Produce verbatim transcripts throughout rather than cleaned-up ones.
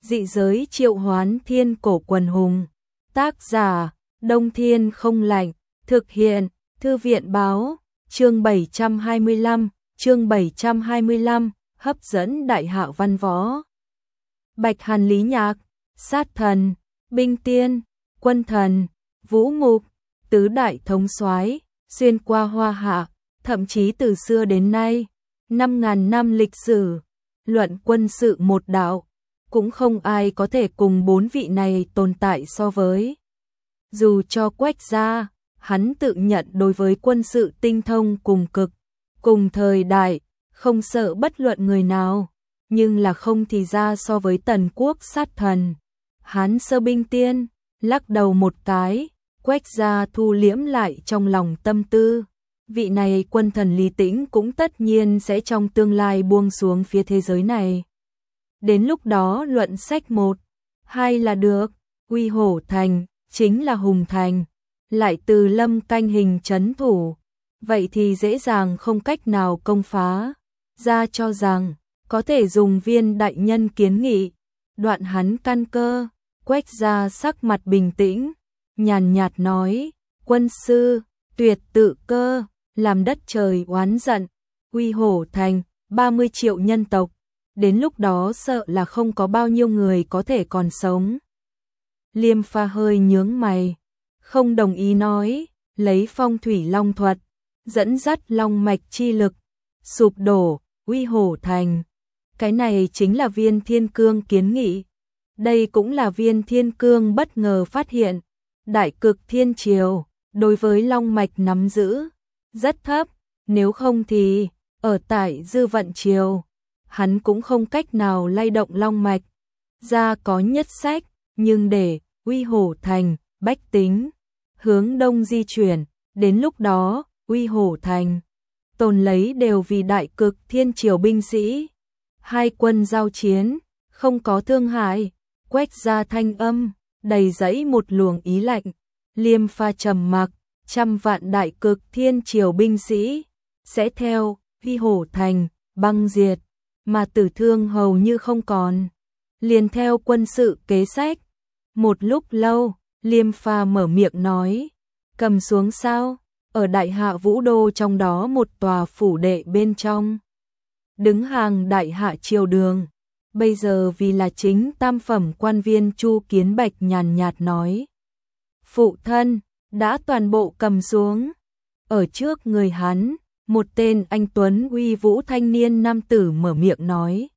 Dị giới triệu hoán thiên cổ quần hùng. Tác giả, Đông Thiên không lạnh. Thực hiện, Thư viện báo. Chương bảy trăm hai mươi lăm, chương bảy trăm hai mươi lăm, hấp dẫn đại hạ văn võ. Bạch Hàn Lý Nhạc, Sát Thần, Binh Tiên, Quân Thần, Vũ Ngục, tứ đại thống soái, xuyên qua Hoa Hạ, thậm chí từ xưa đến nay, năm ngàn năm lịch sử, luận quân sự một đạo, cũng không ai có thể cùng bốn vị này tồn tại so với. Dù cho Quách gia, hắn tự nhận đối với quân sự tinh thông cùng cực, cùng thời đại, không sợ bất luận người nào, nhưng là không thì ra so với Tần Quốc Sát Thần. Hắn Sơ Binh Tiên, lắc đầu một cái, Quách gia thu liễm lại trong lòng tâm tư. Vị này quân thần Lý Tĩnh cũng tất nhiên sẽ trong tương lai buông xuống phía thế giới này. Đến lúc đó luận sách một, hai là được, Uy Hổ Thành, chính là Hùng Thành, lại từ Lâm canh hình trấn thủ, vậy thì dễ dàng không cách nào công phá. Ra cho rằng, có thể dùng viên đại nhân kiến nghị, đoạn hắn căn cơ. Quách gia sắc mặt bình tĩnh, nhàn nhạt nói, quân sư, tuyệt tự cơ, làm đất trời oán giận, Uy Hổ Thành, ba mươi triệu nhân tộc, đến lúc đó sợ là không có bao nhiêu người có thể còn sống. Liêm Pha hơi nhướng mày, không đồng ý nói, lấy phong thủy long thuật, dẫn dắt long mạch chi lực, sụp đổ, Uy Hổ Thành. Cái này chính là Viên Thiên Cương kiến nghị. Đây cũng là Viên Thiên Cương bất ngờ phát hiện, Đại Cực Thiên Triều, đối với long mạch nắm giữ, rất thấp, nếu không thì, ở tại Dư Vận Triều, hắn cũng không cách nào lay động long mạch. Ra có nhất sách, nhưng để Uy Hổ Thành, bách tính, hướng đông di chuyển, đến lúc đó, Uy Hổ Thành, tồn lấy đều vì Đại Cực Thiên Triều binh sĩ. Hai quân giao chiến, không có thương hại, Quách gia thanh âm, đầy dẫy một luồng ý lạnh. Liêm Pha trầm mặc, trăm vạn Đại Cực Thiên Triều binh sĩ, sẽ theo, Uy Hổ Thành, băng diệt, mà tử thương hầu như không còn. Liền theo quân sự kế sách. Một lúc lâu, Liêm Pha mở miệng nói, cầm xuống sao, ở Đại Hạ Vũ Đô trong đó một tòa phủ đệ bên trong. Đứng hàng Đại Hạ triều đường, bây giờ vì là chính tam phẩm quan viên Chu Kiến Bạch nhàn nhạt nói. Phụ thân, đã toàn bộ cầm xuống. Ở trước người hắn, một tên anh tuấn uy vũ thanh niên nam tử mở miệng nói.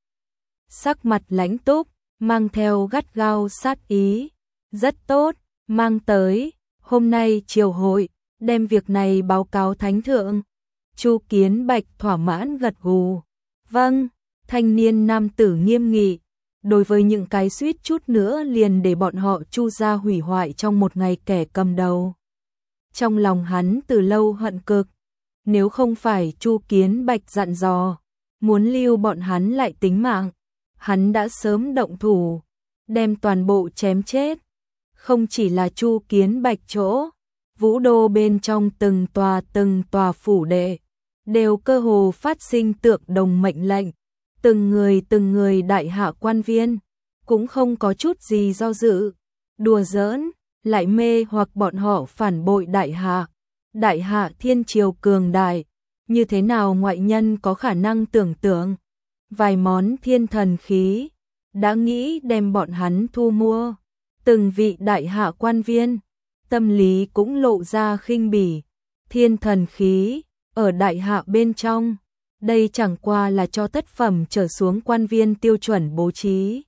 Sắc mặt lãnh túc, mang theo gắt gao sát ý. Rất tốt, mang tới, hôm nay triều hội, đem việc này báo cáo thánh thượng. Chu Kiến Bạch thỏa mãn gật gù. Vâng, thanh niên nam tử nghiêm nghị, đối với những cái suýt chút nữa liền để bọn họ Chu gia hủy hoại trong một ngày kẻ cầm đầu. Trong lòng hắn từ lâu hận cực, nếu không phải Chu Kiến Bạch dặn dò, muốn lưu bọn hắn lại tính mạng, hắn đã sớm động thủ, đem toàn bộ chém chết. Không chỉ là Chu Kiến Bạch chỗ, Vũ Đô bên trong từng tòa từng tòa phủ đệ, đều cơ hồ phát sinh tượng đồng mệnh lệnh, từng người từng người đại hạ quan viên, cũng không có chút gì do dự, đùa giỡn, lại mê hoặc bọn họ phản bội đại hạ. Đại hạ thiên triều cường đại, như thế nào ngoại nhân có khả năng tưởng tượng, vài món thiên thần khí, đã nghĩ đem bọn hắn thu mua. Từng vị đại hạ quan viên, tâm lý cũng lộ ra khinh bỉ, thiên thần khí, ở đại hạ bên trong, đây chẳng qua là cho thất phẩm trở xuống quan viên tiêu chuẩn bố trí.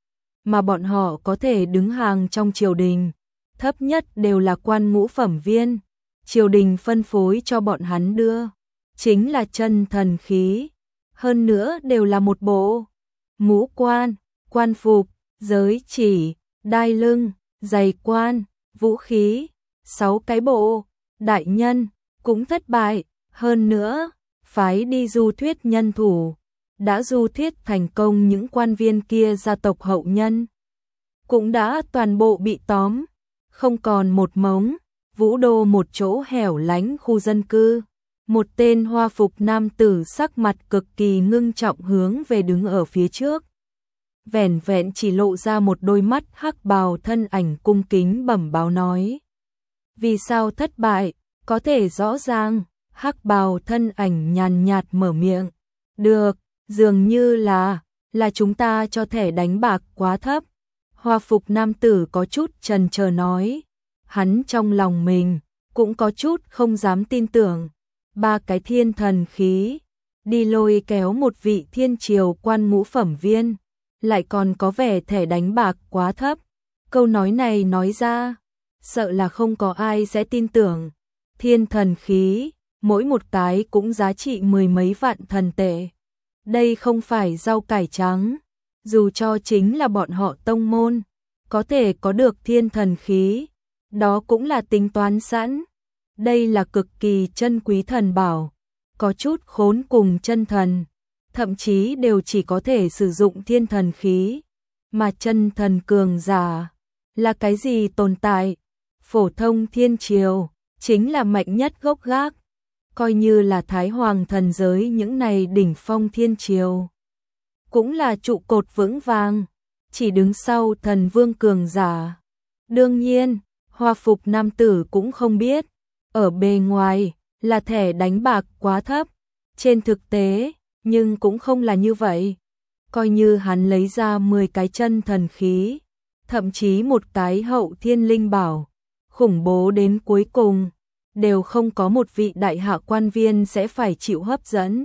Mà bọn họ có thể đứng hàng trong triều đình, thấp nhất đều là quan ngũ phẩm viên, triều đình phân phối cho bọn hắn đưa, chính là chân thần khí, hơn nữa đều là một bộ, ngũ quan, quan phục, giới chỉ, đai lưng, giày quan, vũ khí, sáu cái bộ, đại nhân, cũng thất bại, hơn nữa, phái đi du thuyết nhân thủ, đã du thuyết thành công những quan viên kia gia tộc hậu nhân, cũng đã toàn bộ bị tóm, không còn một mống. Vũ Đô một chỗ hẻo lánh khu dân cư, một tên hoa phục nam tử sắc mặt cực kỳ ngưng trọng hướng về đứng ở phía trước. vẻn vẹn chỉ lộ ra một đôi mắt hắc bào thân ảnh cung kính bẩm báo nói. Vì sao thất bại, có thể rõ ràng, hắc bào thân ảnh nhàn nhạt mở miệng. Được, dường như là, là chúng ta cho thẻ đánh bạc quá thấp. Hoa phục nam tử có chút chần chờ nói. Hắn trong lòng mình, cũng có chút không dám tin tưởng. Ba cái thiên thần khí, đi lôi kéo một vị thiên triều quan ngũ phẩm viên, lại còn có vẻ thẻ đánh bạc quá thấp. Câu nói này nói ra, sợ là không có ai sẽ tin tưởng. Thiên thần khí, mỗi một cái cũng giá trị mười mấy vạn thần tệ. Đây không phải rau cải trắng, dù cho chính là bọn họ tông môn, có thể có được thiên thần khí, đó cũng là tính toán sẵn. Đây là cực kỳ chân quý thần bảo, có chút khốn cùng chân thần, thậm chí đều chỉ có thể sử dụng thiên thần khí, mà chân thần cường giả là cái gì tồn tại? Phổ thông thiên triều chính là mạnh nhất gốc gác, coi như là Thái Hoàng thần giới những này đỉnh phong thiên triều, cũng là trụ cột vững vàng, chỉ đứng sau thần vương cường giả. Đương nhiên, hoa phục nam tử cũng không biết, ở bề ngoài là thẻ đánh bạc quá thấp, trên thực tế, nhưng cũng không là như vậy. Coi như hắn lấy ra mười cái chân thần khí, thậm chí một cái hậu thiên linh bảo, khủng bố đến cuối cùng, đều không có một vị đại hạ quan viên sẽ phải chịu hấp dẫn.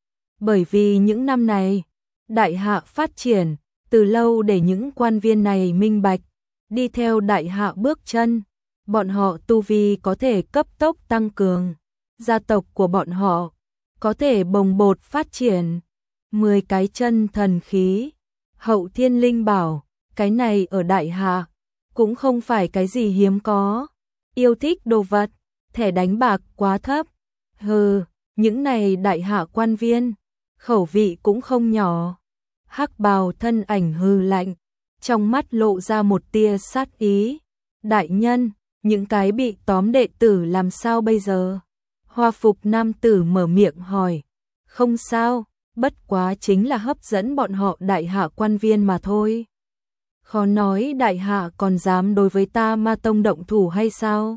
Bởi vì những năm này, đại hạ phát triển, từ lâu để những quan viên này minh bạch, đi theo đại hạ bước chân, bọn họ tu vi có thể cấp tốc tăng cường, gia tộc của bọn họ có thể bồng bột phát triển. Mười cái chân thần khí, hậu thiên linh bảo, cái này ở đại hạ cũng không phải cái gì hiếm có. Yêu thích đồ vật, thẻ đánh bạc quá thấp. Hừ, những này đại hạ quan viên, khẩu vị cũng không nhỏ. Hắc bào thân ảnh hừ lạnh, trong mắt lộ ra một tia sát ý. Đại nhân, những cái bị tóm đệ tử làm sao bây giờ? Hoa phục nam tử mở miệng hỏi. Không sao, bất quá chính là hấp dẫn bọn họ đại hạ quan viên mà thôi. Khó nói đại hạ còn dám đối với ta Ma Tông động thủ hay sao?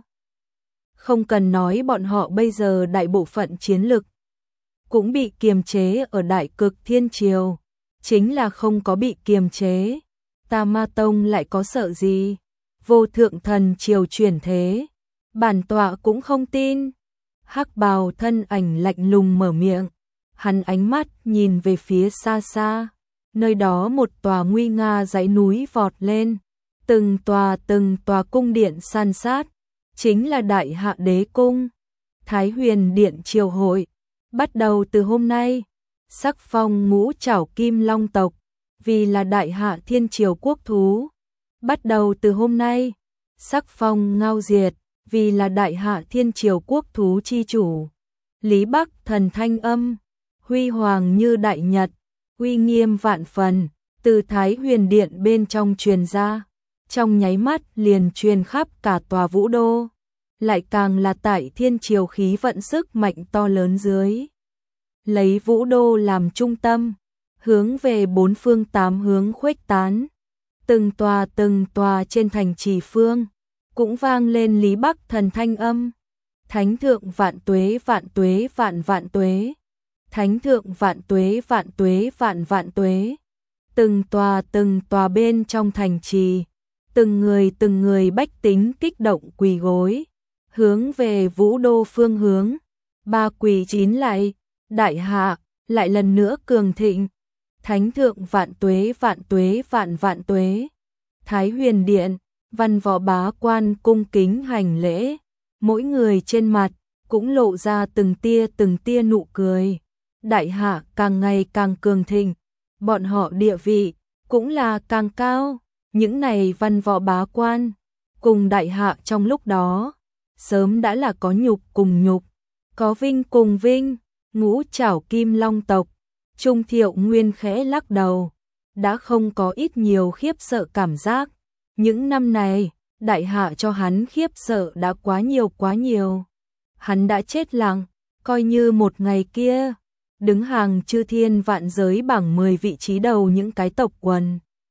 Không cần nói bọn họ bây giờ đại bộ phận chiến lực cũng bị kiềm chế ở đại cực thiên triều, chính là không có bị kiềm chế, ta Ma Tông lại có sợ gì? Vô thượng thần triều chuyển thế, bản tọa cũng không tin. Hắc bào thân ảnh lạnh lùng mở miệng, hắn ánh mắt nhìn về phía xa xa, nơi đó một tòa nguy nga dãy núi vọt lên, từng tòa từng tòa cung điện san sát, chính là Đại Hạ Đế Cung. Thái Huyền Điện triều hội, bắt đầu từ hôm nay, sắc phong ngũ trảo kim long tộc, vì là Đại Hạ Thiên Triều quốc thú. Bắt đầu từ hôm nay, sắc phong Ngao Diệt, vì là Đại Hạ Thiên Triều quốc thú chi chủ. Lý Bắc thần thanh âm, huy hoàng như đại nhật, uy nghiêm vạn phần, từ Thái Huyền Điện bên trong truyền ra, trong nháy mắt liền truyền khắp cả tòa vũ đô, lại càng là tại Thiên Triều khí vận sức mạnh to lớn dưới. Lấy vũ đô làm trung tâm, hướng về bốn phương tám hướng khuếch tán, từng tòa từng tòa trên thành trì phương, cũng vang lên Lý Bắc thần thanh âm. Thánh thượng vạn tuế vạn tuế vạn vạn tuế. Thánh thượng vạn tuế vạn tuế vạn vạn tuế. Từng tòa từng tòa bên trong thành trì, từng người từng người bách tính kích động quỳ gối, hướng về vũ đô phương hướng, ba quỳ chín lại, đại hạ, lại lần nữa cường thịnh. Thánh thượng vạn tuế vạn tuế vạn vạn tuế. Thái Huyền Điện, văn võ bá quan cung kính hành lễ, mỗi người trên mặt cũng lộ ra từng tia từng tia nụ cười. Đại hạ càng ngày càng cường thịnh, bọn họ địa vị cũng là càng cao. Những này văn võ bá quan cùng đại hạ trong lúc đó sớm đã là có nhục cùng nhục, có vinh cùng vinh. Ngũ trảo kim long tộc, Trung Thiệu Nguyên khẽ lắc đầu, đã không có ít nhiều khiếp sợ cảm giác. Những năm này, đại hạ cho hắn khiếp sợ đã quá nhiều quá nhiều. Hắn đã chết lặng, coi như một ngày kia, đứng hàng chư thiên vạn giới bảng mười vị trí đầu những cái tộc quần,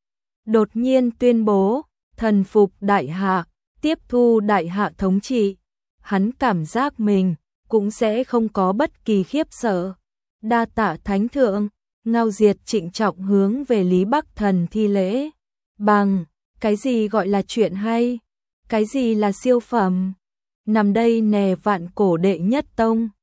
đột nhiên tuyên bố, thần phục đại hạ, tiếp thu đại hạ thống trị, hắn cảm giác mình cũng sẽ không có bất kỳ khiếp sợ. Đa tạ thánh thượng, Ngao Diệt trịnh trọng hướng về Lý Bắc Thần thi lễ. Bằng, cái gì gọi là chuyện hay? Cái gì là siêu phẩm? Nằm đây nè vạn cổ đệ nhất tông.